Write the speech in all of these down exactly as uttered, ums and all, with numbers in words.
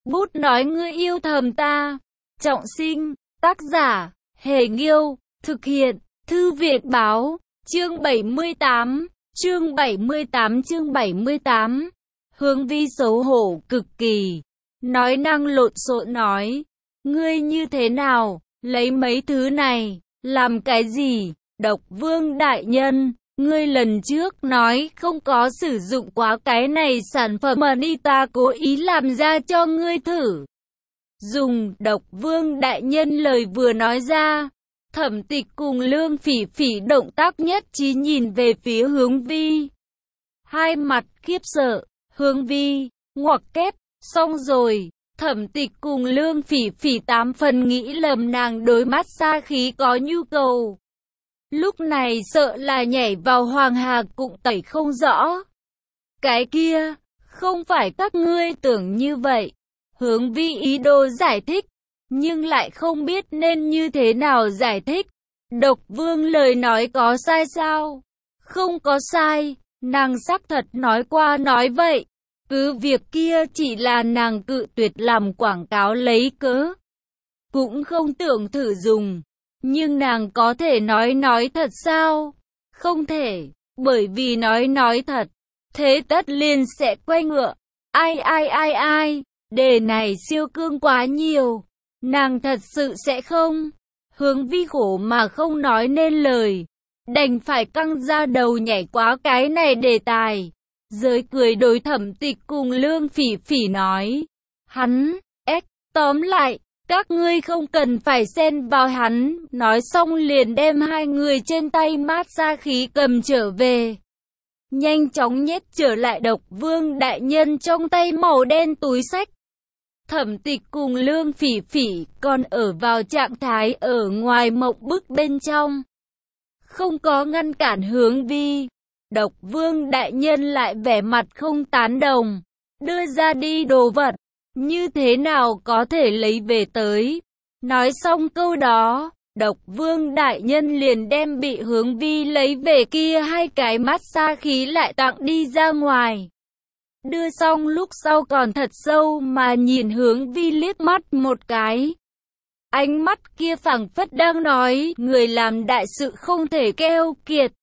Bút nói ngươi yêu thầm ta. Trọng sinh, tác giả, Hề Nghiêu, thực hiện, Thư viện Báo, chương bảy mươi tám, chương bảy mươi tám chương bảy mươi tám. Hướng Vi xấu hổ cực kỳ, nói năng lộn xộn nói, ngươi như thế nào, lấy mấy thứ này, làm cái gì, Độc Vương đại nhân, ngươi lần trước nói không có sử dụng quá cái này sản phẩm mà Nita cố ý làm ra cho ngươi thử. Dùng, Độc Vương đại nhân lời vừa nói ra, Thẩm Tịch cùng Lương Phỉ Phỉ động tác nhất trí nhìn về phía Hướng Vi. Hai mặt khiếp sợ, Hướng Vi, ngoặc kép, xong rồi, Thẩm Tịch cùng Lương Phỉ Phỉ tám phần nghĩ lầm nàng đối mắt xa khí có nhu cầu. Lúc này sợ là nhảy vào Hoàng Hà cũng tẩy không rõ. Cái kia, không phải các ngươi tưởng như vậy. Hướng Vi ý đồ giải thích, nhưng lại không biết nên như thế nào giải thích. Độc Vương lời nói có sai sao? Không có sai, nàng xác thật nói qua nói vậy. Cứ việc kia chỉ là nàng cự tuyệt làm quảng cáo lấy cớ. Cũng không tưởng thử dùng. Nhưng nàng có thể nói nói thật sao? Không thể, bởi vì nói nói thật, thế tất liền sẽ quay ngựa. Ai ai ai ai, đề này siêu cương quá nhiều, nàng thật sự sẽ không. Hướng Vi khổ mà không nói nên lời, đành phải căng ra đầu nhảy quá cái này đề tài. Giới cười đối Thẩm Tịch cùng Lương Phỉ Phỉ nói, hắn, ếch, tóm lại, các ngươi không cần phải xen vào hắn, nói xong liền đem hai người trên tay mát xa khí cầm trở về. Nhanh chóng nhét trở lại Độc Vương đại nhân trong tay màu đen túi xách. Thẩm Tịch cùng Lương Phỉ Phỉ còn ở vào trạng thái ở ngoài mộng bức bên trong. Không có ngăn cản Hướng Vi. Độc Vương đại nhân lại vẻ mặt không tán đồng. Đưa ra đi đồ vật. Như thế nào có thể lấy về tới? Nói xong câu đó, Độc Vương đại nhân liền đem bị Hướng Vi lấy về kia hai cái mát xa khí lại tặng đi ra ngoài. Đưa xong lúc sau còn thật sâu mà nhìn Hướng Vi liếc mắt một cái. Ánh mắt kia phảng phất đang nói, người làm đại sự không thể keo kiệt.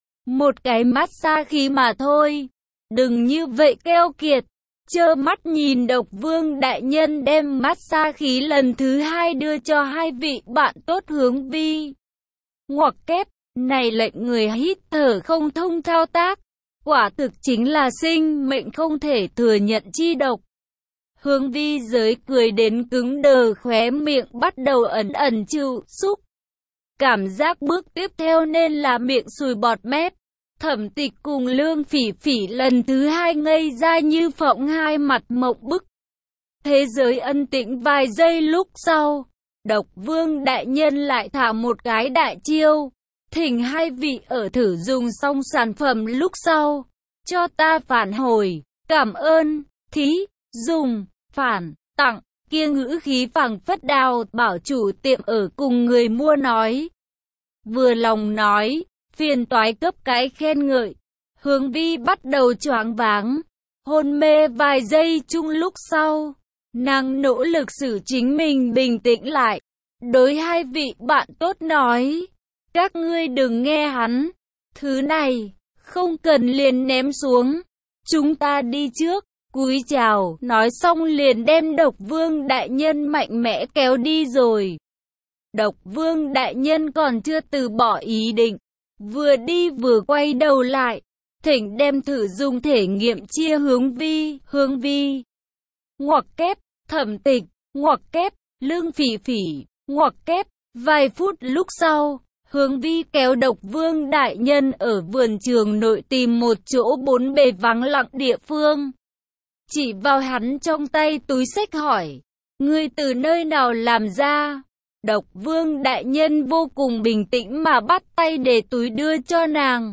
Một cái mát xa khí mà thôi, đừng như vậy keo kiệt. Trơ mắt nhìn Độc Vương đại nhân đem mát xa khí lần thứ hai đưa cho hai vị bạn tốt Hướng Vi. Ngoặc kép, này lệnh người hít thở không thông thao tác. Quả thực chính là sinh mệnh không thể thừa nhận chi độc. Hướng Vi giới cười đến cứng đờ, khóe miệng bắt đầu ẩn ẩn chịu xúc. Cảm giác bước tiếp theo nên là miệng sùi bọt mép. Thẩm Tịch cùng Lương Phỉ Phỉ lần thứ hai ngây ra như phỗng, hai mặt mộng bức. Thế giới ân tĩnh vài giây lúc sau, Độc Vương đại nhân lại thả một cái đại chiêu. Thỉnh hai vị ở thử dùng xong sản phẩm lúc sau, cho ta phản hồi, cảm ơn, thí, dùng, phản, tặng, kia ngữ khí phảng phất Đào bảo chủ tiệm ở cùng người mua nói. Vừa lòng nói, phiền toái cấp cái khen ngợi. Hướng Vi bắt đầu choáng váng, hôn mê vài giây chung lúc sau, nàng nỗ lực xử chính mình bình tĩnh lại. Đối hai vị bạn tốt nói, các ngươi đừng nghe hắn, thứ này, không cần liền ném xuống, chúng ta đi trước, cúi chào, nói xong liền đem Độc Vương đại nhân mạnh mẽ kéo đi rồi. Độc Vương đại nhân còn chưa từ bỏ ý định, vừa đi vừa quay đầu lại, thỉnh đem thử dùng thể nghiệm chia Hướng Vi, Hướng Vi, ngoặc kép, Thẩm Tịch, ngoặc kép, Lương Phỉ Phỉ, ngoặc kép, vài phút lúc sau. Hướng Vi kéo Độc Vương đại nhân ở vườn trường nội tìm một chỗ bốn bề vắng lặng địa phương. Chỉ vào hắn trong tay túi xách hỏi, ngươi từ nơi nào làm ra? Độc Vương đại nhân vô cùng bình tĩnh mà bắt tay để túi đưa cho nàng.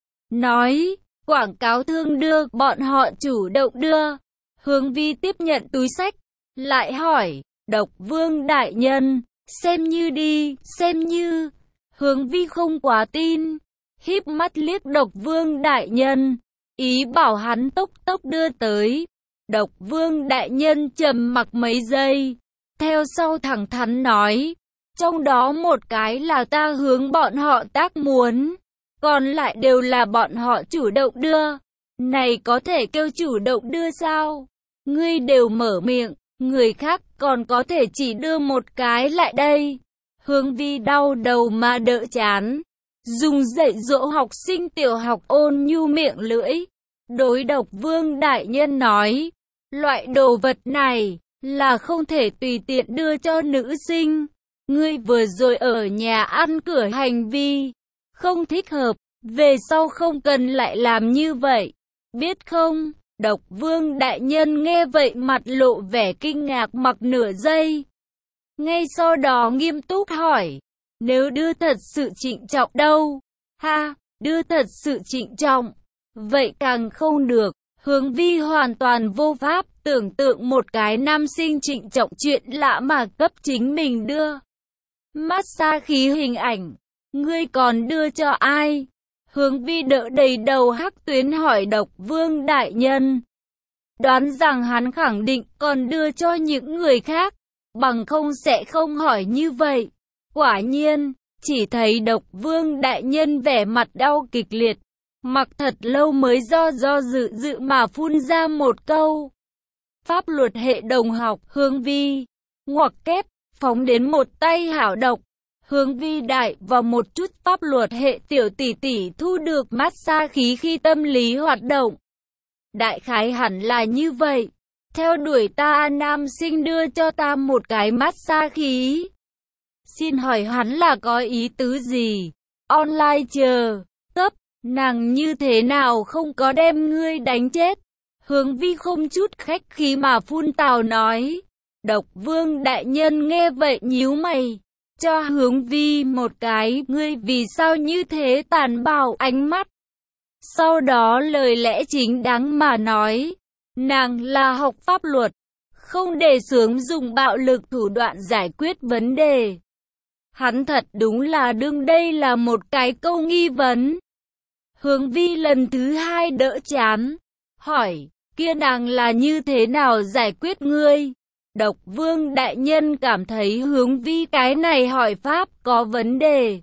Nói, quảng cáo thương đưa, bọn họ chủ động đưa. Hướng Vi tiếp nhận túi xách, lại hỏi, Độc Vương đại nhân, xem như đi, xem như... Hướng Vi không quá tin, híp mắt liếc Độc Vương đại nhân, ý bảo hắn tốc tốc đưa tới. Độc Vương đại nhân trầm mặc mấy giây, theo sau thẳng thắn nói, trong đó một cái là ta hướng bọn họ tác muốn, còn lại đều là bọn họ chủ động đưa. Này có thể kêu chủ động đưa sao? Ngươi đều mở miệng, người khác còn có thể chỉ đưa một cái lại đây. Hướng Vi đau đầu mà đỡ chán, dùng dạy dỗ học sinh tiểu học ôn nhu miệng lưỡi. Đối Độc Vương đại nhân nói, loại đồ vật này là không thể tùy tiện đưa cho nữ sinh. Ngươi vừa rồi ở nhà ăn cửa hành vi không thích hợp, về sau không cần lại làm như vậy, biết không? Độc Vương đại nhân nghe vậy mặt lộ vẻ kinh ngạc mặc nửa giây. Ngay sau đó nghiêm túc hỏi, nếu đưa thật sự trịnh trọng đâu? Ha, đưa thật sự trịnh trọng, vậy càng không được. Hướng Vi hoàn toàn vô pháp tưởng tượng một cái nam sinh trịnh trọng chuyện lạ mà cấp chính mình đưa massage khí hình ảnh. Ngươi còn đưa cho ai? Hướng Vi đỡ đầy đầu hắc tuyến hỏi Độc Vương đại nhân. Đoán rằng hắn khẳng định còn đưa cho những người khác, bằng không sẽ không hỏi như vậy. Quả nhiên, chỉ thấy Độc Vương đại nhân vẻ mặt đau kịch liệt, mặc thật lâu mới do do dự dự mà phun ra một câu. Pháp luật hệ đồng học, Hướng Vi, ngoặc kép, phóng đến một tay hảo độc. Hướng Vi đại vào một chút pháp luật hệ tiểu tỷ tỷ thu được massage khí khi tâm lý hoạt động. Đại khái hẳn là như vậy. Theo đuổi ta nam sinh đưa cho ta một cái massage khí. Xin hỏi hắn là có ý tứ gì? Online chờ, cấp, nàng như thế nào không có đem ngươi đánh chết? Hướng Vi không chút khách khí mà phun tào nói. Độc Vương đại nhân nghe vậy nhíu mày, cho Hướng Vi một cái, ngươi vì sao như thế tàn bạo ánh mắt. Sau đó lời lẽ chính đáng mà nói, nàng là học pháp luật, không đề xướng dùng bạo lực thủ đoạn giải quyết vấn đề. Hắn thật đúng là đương đây là một cái câu nghi vấn. Hướng Vi lần thứ hai đỡ chán, hỏi, kia nàng là như thế nào giải quyết ngươi? Độc Vương đại nhân cảm thấy Hướng Vi cái này hỏi pháp có vấn đề.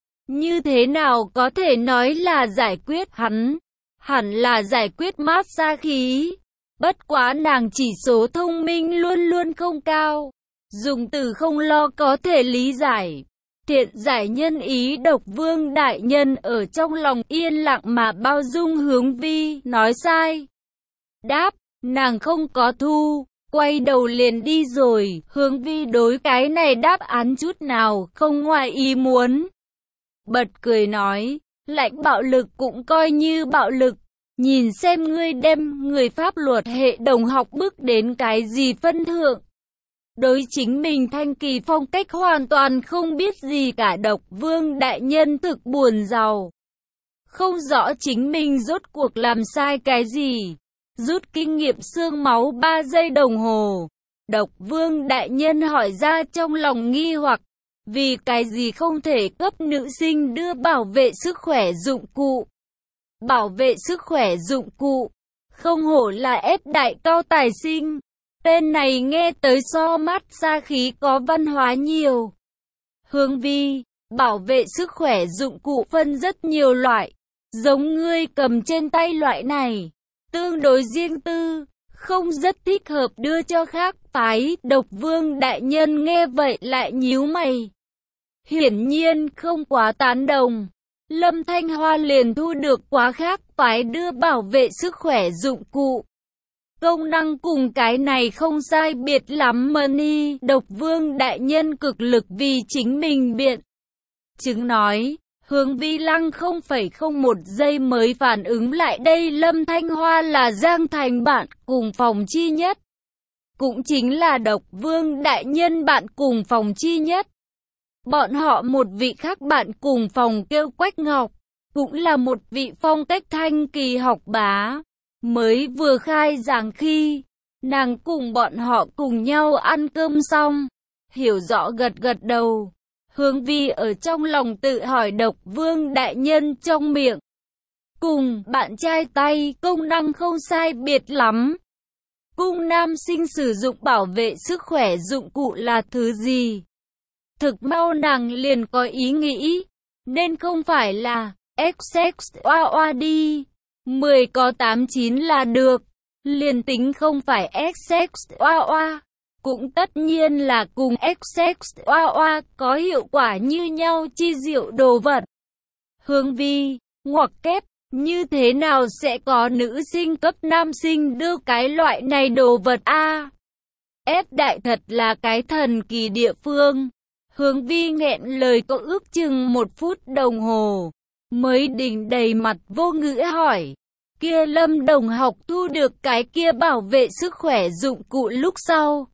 Như thế nào có thể nói là giải quyết hắn? Hẳn là giải quyết massage khí. Bất quá nàng chỉ số thông minh luôn luôn không cao. Dùng từ không lo có thể lý giải. Thiện giải nhân ý. Độc Vương đại nhân ở trong lòng yên lặng mà bao dung Hướng Vi, nói sai. Đáp, nàng không có thu, quay đầu liền đi rồi. Hướng Vi đối cái này đáp án chút nào không ngoài ý muốn. Bật cười nói, lãnh bạo lực cũng coi như bạo lực. Nhìn xem ngươi đem người pháp luật hệ đồng học bước đến cái gì phân thượng. Đối chính mình thanh kỳ phong cách hoàn toàn không biết gì cả. Độc Vương đại nhân thực buồn giàu, không rõ chính mình rốt cuộc làm sai cái gì. Rút kinh nghiệm xương máu ba giây đồng hồ. Độc Vương đại nhân hỏi ra trong lòng nghi hoặc, vì cái gì không thể cấp nữ sinh đưa bảo vệ sức khỏe dụng cụ? Bảo vệ sức khỏe dụng cụ, không hổ là ép đại cao tài sinh. Tên này nghe tới so massage khí có văn hóa nhiều. Hướng Vi, bảo vệ sức khỏe dụng cụ phân rất nhiều loại. Giống ngươi cầm trên tay loại này, tương đối riêng tư, không rất thích hợp đưa cho khác phái. Độc Vương đại nhân nghe vậy lại nhíu mày, hiển nhiên không quá tán đồng. Lâm Thanh Hoa liền thu được quá khác phái đưa bảo vệ sức khỏe dụng cụ. Công năng cùng cái này không sai biệt lắm money. Độc Vương đại nhân cực lực vì chính mình biện chứng nói. Hướng Vi lăng không phẩy không một giây mới phản ứng lại đây. Lâm Thanh Hoa là Giang Thành bạn cùng phòng chi nhất, cũng chính là Độc Vương đại nhân bạn cùng phòng chi nhất. Bọn họ một vị khác bạn cùng phòng kêu Quách Ngọc, cũng là một vị phong cách thanh kỳ học bá. Mới vừa khai giảng khi, nàng cùng bọn họ cùng nhau ăn cơm xong, hiểu rõ gật gật đầu. Hướng Vi ở trong lòng tự hỏi Độc Vương đại nhân trong miệng cùng bạn trai tay công năng không sai biệt lắm. cung nam sinh sử dụng bảo vệ sức khỏe dụng cụ là thứ gì? Thực mau nàng liền có ý nghĩ, nên không phải là x x oa oa đi, mười có tám chín là được, liền tính không phải x x oa oa, cũng tất nhiên là cùng x x oa oa có hiệu quả như nhau chi diệu đồ vật. Hướng vi, ngoặc kép, như thế nào sẽ có nữ sinh cấp nam sinh đưa cái loại này đồ vật a? Ép đại thật là cái thần kỳ địa phương. Hướng vi nghẹn lời có ước chừng một phút đồng hồ, mới đỉnh đầy mặt vô ngữ hỏi. Kia Lâm đồng học thu được cái kia bảo vệ sức khỏe dụng cụ lúc sau.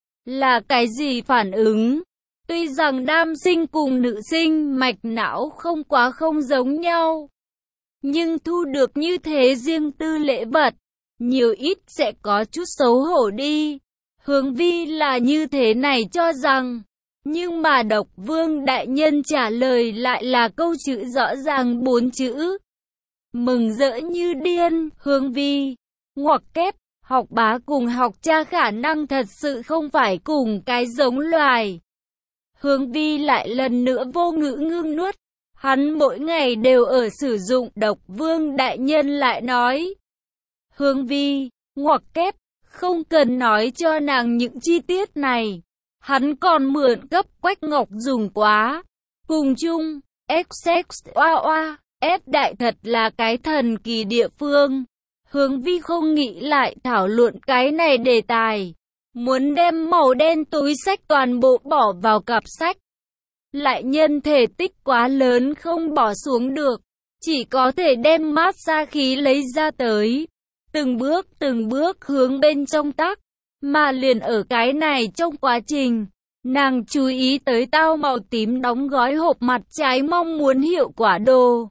Là cái gì phản ứng? Tuy rằng nam sinh cùng nữ sinh mạch não không quá không giống nhau, nhưng thu được như thế riêng tư lễ vật, nhiều ít sẽ có chút xấu hổ đi. Hướng vi là như thế này cho rằng. Nhưng mà Độc Vương đại nhân trả lời lại là câu chữ rõ ràng bốn chữ. Mừng rỡ như điên, Hướng vi, ngoặc kép, học bá cùng học cha khả năng thật sự không phải cùng cái giống loài. Hướng vi lại lần nữa vô ngữ ngưng nuốt. Hắn mỗi ngày đều ở sử dụng. Độc Vương đại nhân lại nói. Hướng vi, ngoặc kép, không cần nói cho nàng những chi tiết này. Hắn còn mượn cấp Quách Ngọc dùng quá. Cùng chung, x x oa oa, F đại thật là cái thần kỳ địa phương. Hướng vi không nghĩ lại thảo luận cái này đề tài. Muốn đem màu đen túi sách toàn bộ bỏ vào cặp sách. Lại nhân thể tích quá lớn không bỏ xuống được. Chỉ có thể đem mát xa khí lấy ra tới. Từng bước từng bước hướng bên trong tắc. Mà liền ở cái này trong quá trình, nàng chú ý tới tao màu tím đóng gói hộp mặt trái mong muốn hiệu quả đồ.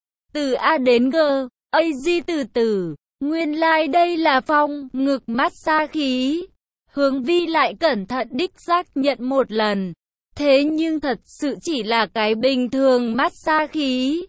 Từ A đến G, A G từ từ, nguyên lai like đây là phong, ngực massage khí. Hướng vi lại cẩn thận đích xác nhận một lần. Thế nhưng thật sự chỉ là cái bình thường massage khí.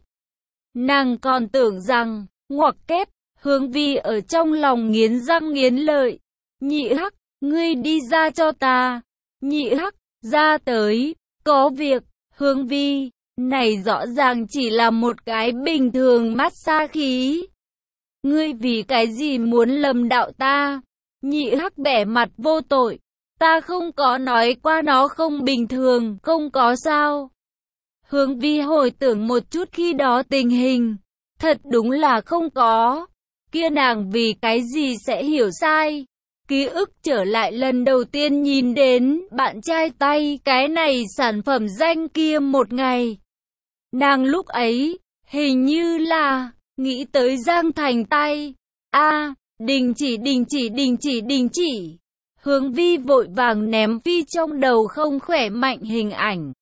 Nàng còn tưởng rằng, ngoặc kép, Hướng vi ở trong lòng nghiến răng nghiến lợi. Nhị hắc, ngươi đi ra cho ta. Nhị hắc, ra tới, có việc. Hướng vi, này rõ ràng chỉ là một cái bình thường massage khí. Ngươi vì cái gì muốn lầm đạo ta? Nhị hắc bẻ mặt vô tội. Ta không có nói qua nó không bình thường, không có sao. Hướng vi hồi tưởng một chút khi đó tình hình. Thật đúng là không có. Kia nàng vì cái gì sẽ hiểu sai? Ký ức trở lại lần đầu tiên nhìn đến bạn trai tay cái này sản phẩm danh kia một ngày. Nàng lúc ấy, hình như là, nghĩ tới Giang Thành tay. a à, đình chỉ đình chỉ đình chỉ đình chỉ. Hướng vi vội vàng ném phi trong đầu không khỏe mạnh hình ảnh.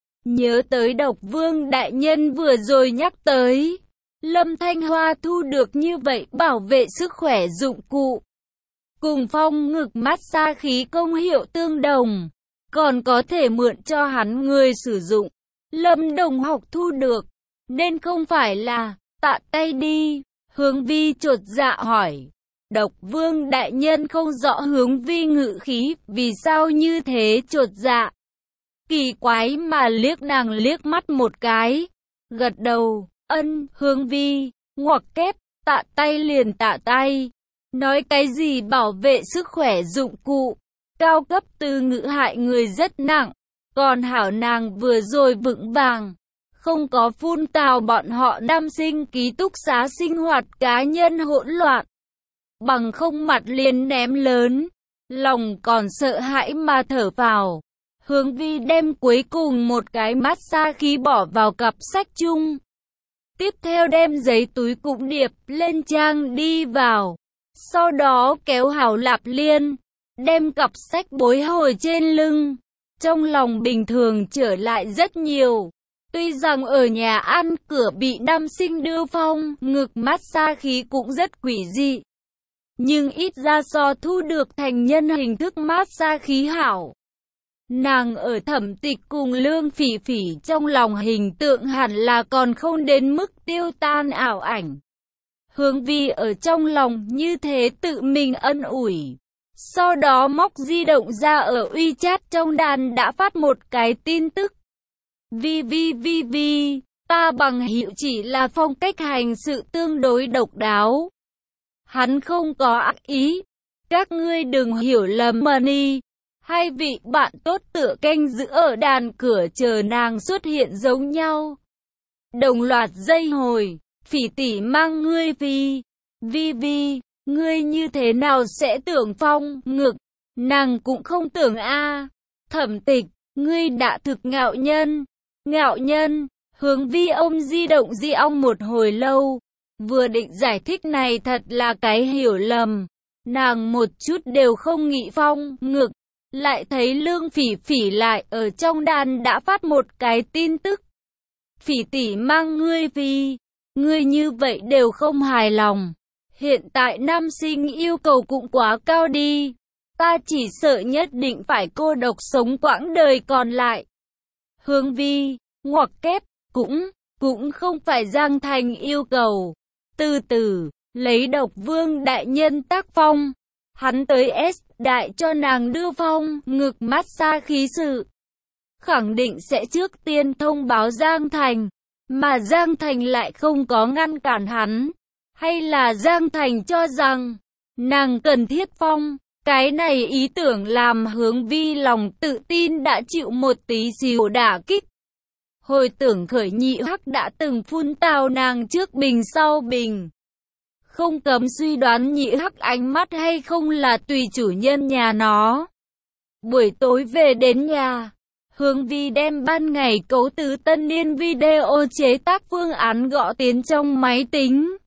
Nhớ tới Độc Vương đại nhân vừa rồi nhắc tới. Lâm Thanh Hoa thu được như vậy bảo vệ sức khỏe dụng cụ. Cùng phong ngực massage khí công hiệu tương đồng. Còn có thể mượn cho hắn người sử dụng. Lâm đồng học thu được. Nên không phải là tạ tay đi. Hướng vi chột dạ hỏi. Độc Vương đại nhân không rõ hướng vi ngự khí. Vì sao như thế chột dạ. Kỳ quái mà liếc nàng liếc mắt một cái. Gật đầu. Ân, Hướng vi, ngoặc kép, tạ tay liền tạ tay. Nói cái gì bảo vệ sức khỏe dụng cụ. Cao cấp từ ngữ hại người rất nặng. Còn hảo nàng vừa rồi vững vàng. Không có phun tào bọn họ nam sinh ký túc xá sinh hoạt cá nhân hỗn loạn. Bằng không mặt liền ném lớn. Lòng còn sợ hãi mà thở vào. Hướng vi đem cuối cùng một cái massage khí bỏ vào cặp sách chung. Tiếp theo đem giấy túi cũng điệp lên trang đi vào. Sau đó kéo hảo lạp liên. Đem cặp sách bối hồi trên lưng. Trong lòng bình thường trở lại rất nhiều. Tuy rằng ở nhà ăn cửa bị nam sinh đưa phong, ngực massage khí cũng rất quỷ dị. Nhưng ít ra so thu được thành nhân hình thức massage khí hảo. Nàng ở Thẩm Tịch cùng Lương Phỉ Phỉ trong lòng hình tượng hẳn là còn không đến mức tiêu tan ảo ảnh. Hướng vi ở trong lòng như thế tự mình ân ủi. Sau đó móc di động ra ở WeChat trong đàn đã phát một cái tin tức. Vi vi vi vi, ta bằng hữu chỉ là phong cách hành sự tương đối độc đáo. Hắn không có ác ý. Các ngươi đừng hiểu lầm Money. Hai vị bạn tốt tựa canh giữ ở đàn cửa chờ nàng xuất hiện giống nhau. Đồng loạt dây hồi, Phỉ tỷ mang ngươi vi. Vi vi, ngươi như thế nào sẽ tưởng phong ngực? Nàng cũng không tưởng a. Thẩm Tịch, ngươi đã thực ngạo nhân. Ngạo nhân, Hướng Vi ông di động di ong một hồi lâu. Vừa định giải thích này thật là cái hiểu lầm. Nàng một chút đều không nghĩ phong ngực. Lại thấy Lương Phỉ Phỉ lại ở trong đàn đã phát một cái tin tức. Phỉ tỷ mang ngươi vì, ngươi như vậy đều không hài lòng. Hiện tại nam sinh yêu cầu cũng quá cao đi. Ta chỉ sợ nhất định phải cô độc sống quãng đời còn lại. Hướng Vi, ngoặc kép, cũng, cũng không phải Giang Thành yêu cầu. Từ từ, lấy Độc Vương đại nhân tác phong. Hắn tới S đại cho nàng đưa phong ngực massage khí sự. Khẳng định sẽ trước tiên thông báo Giang Thành. Mà Giang Thành lại không có ngăn cản hắn. Hay là Giang Thành cho rằng nàng cần thiết phong. Cái này ý tưởng làm Hướng Vi lòng tự tin đã chịu một tí xíu đả kích. Hồi tưởng khởi Nhị Hắc đã từng phun tào nàng trước bình sau bình. Không cấm suy đoán Nhị Hắc ánh mắt hay không là tùy chủ nhân nhà nó. Buổi tối về đến nhà, Hướng Vi đem ban ngày cấu tứ tân niên video chế tác phương án gõ tiến trong máy tính.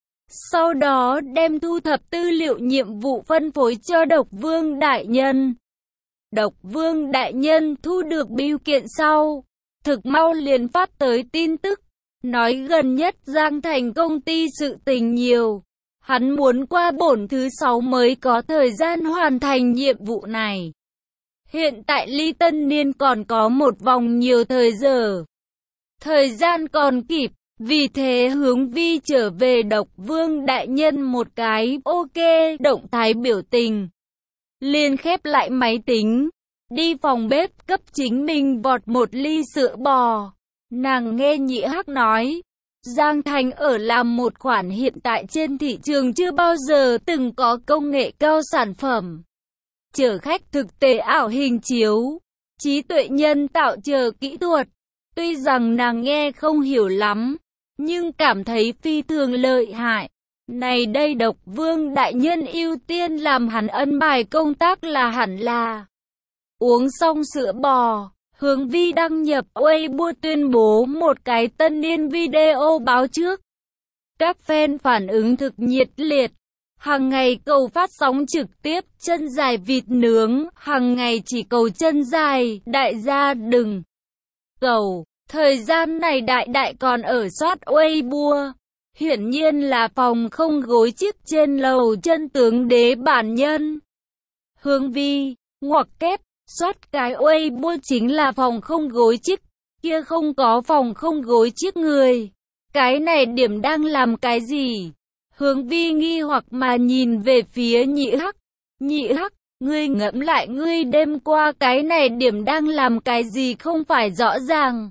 Sau đó đem thu thập tư liệu nhiệm vụ phân phối cho Độc Vương đại nhân. Độc Vương đại nhân thu được bưu kiện sau, thực mau liền phát tới tin tức. Nói gần nhất Giang Thành công ty sự tình nhiều. Hắn muốn qua bổn thứ sáu mới có thời gian hoàn thành nhiệm vụ này. Hiện tại ly tân niên còn có một vòng nhiều thời giờ. Thời gian còn kịp, vì thế Hướng Vi trở về Độc Vương đại nhân một cái ok động thái biểu tình. Liền khép lại máy tính, đi phòng bếp cấp chính mình vọt một ly sữa bò. Nàng nghe Nhị Hắc nói, Giang Thành ở làm một khoản hiện tại trên thị trường chưa bao giờ từng có công nghệ cao sản phẩm. Chở khách thực tế ảo hình chiếu, trí tuệ nhân tạo chờ kỹ thuật. Tuy rằng nàng nghe không hiểu lắm, nhưng cảm thấy phi thường lợi hại. Này đây Độc Vương đại nhân ưu tiên làm hắn ân bài công tác là hẳn là. Uống xong sữa bò, Hướng Vi đăng nhập Weibo tuyên bố một cái tân niên video báo trước. Các fan phản ứng thực nhiệt liệt. Hàng ngày cầu phát sóng trực tiếp chân dài vịt nướng, hàng ngày chỉ cầu chân dài, đại gia đừng cầu. Thời gian này đại đại còn ở soát Weibo. Hiển nhiên là phòng không gối chiếc trên lầu chân tướng đế bản nhân. Hướng Vi, ngoặc kép, soát cái Weibo chính là phòng không gối chiếc, kia không có phòng không gối chiếc người. Cái này điểm đang làm cái gì? Hướng Vi nghi hoặc mà nhìn về phía Nhị Hắc. Nhị Hắc, ngươi ngẫm lại ngươi đêm qua cái này điểm đang làm cái gì không phải rõ ràng.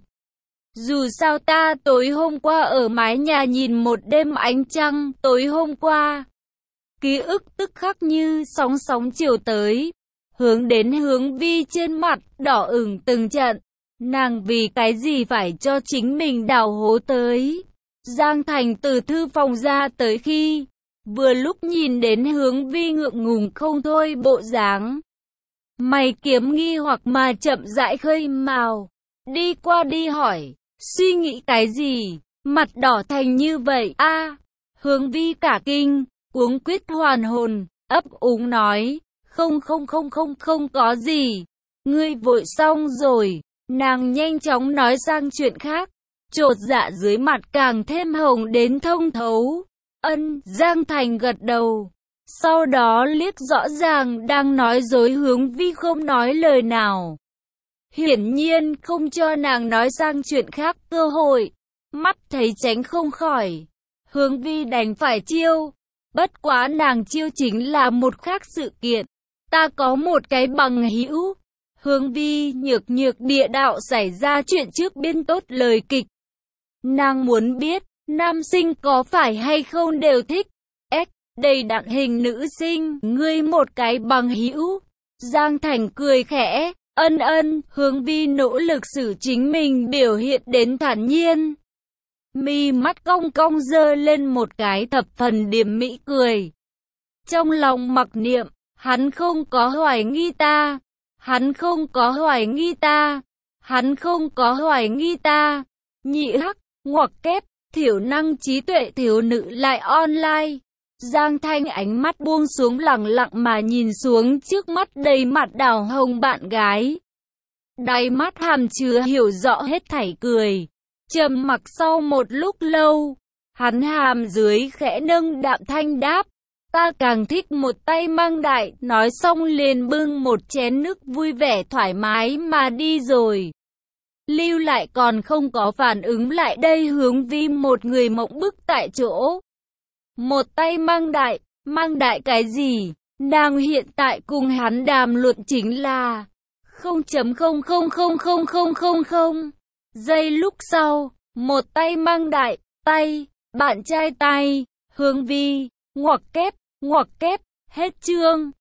Dù sao ta tối hôm qua ở mái nhà nhìn một đêm ánh trăng, tối hôm qua. Ký ức tức khắc như sóng sóng chiều tới, hướng đến Hướng Vi trên mặt, đỏ ửng từng trận. Nàng vì cái gì phải cho chính mình đào hố tới. Giang Thành từ thư phòng ra tới khi, vừa lúc nhìn đến Hướng Vi ngượng ngùng không thôi bộ dáng. Mày kiếm nghi hoặc mà chậm rãi khơi mào, đi qua đi hỏi, suy nghĩ cái gì, mặt đỏ thành như vậy a? À, Hướng Vi cả kinh, cuống quýt hoàn hồn, ấp úng nói, không không không không không có gì, ngươi vội xong rồi. Nàng nhanh chóng nói sang chuyện khác, chột dạ dưới mặt càng thêm hồng đến thông thấu. Ân, Giang Thành gật đầu, sau đó liếc rõ ràng đang nói dối Hướng Vi không nói lời nào. Hiển nhiên không cho nàng nói sang chuyện khác cơ hội, mắt thấy tránh không khỏi. Hướng Vi đành phải chiêu, bất quá nàng chiêu chính là một khác sự kiện. ta có một cái bằng hữu. Hướng Vi nhược nhược địa đạo xảy ra chuyện trước biên tốt lời kịch. Nàng muốn biết, nam sinh có phải hay không đều thích. S, đầy đặn hình nữ sinh, ngươi một cái bằng hữu. Giang Thành cười khẽ, ân ân, Hướng Vi nỗ lực xử chính mình biểu hiện đến thản nhiên. Mi mắt cong cong giơ lên một cái thập phần điềm mỹ cười. Trong lòng mặc niệm, hắn không có hoài nghi ta, hắn không có hoài nghi ta, hắn không có hoài nghi ta. Nhị hắc, ngoặc kép, thiểu năng trí tuệ thiếu nữ lại online. Giang Thanh ánh mắt buông xuống lặng lặng mà nhìn xuống trước mắt đầy mặt đào hồng bạn gái. Đáy mắt hàm chứa hiểu rõ hết thảy cười. Trầm mặc sau một lúc lâu, hắn hàm dưới khẽ nâng đạm thanh đáp. Ta càng thích một tay mang đại, nói xong liền bưng một chén nước vui vẻ thoải mái mà đi rồi. Lưu lại còn không có phản ứng lại đây, Hướng Vi một người mộng bức tại chỗ. Một tay mang đại, mang đại cái gì? Nàng hiện tại cùng hắn đàm luận chính là không chấm không không không không không không không. Giây lúc sau, một tay mang đại, tay, bạn trai tay, Hướng Vi, ngoặc kép, ngoặc kép, hết chương.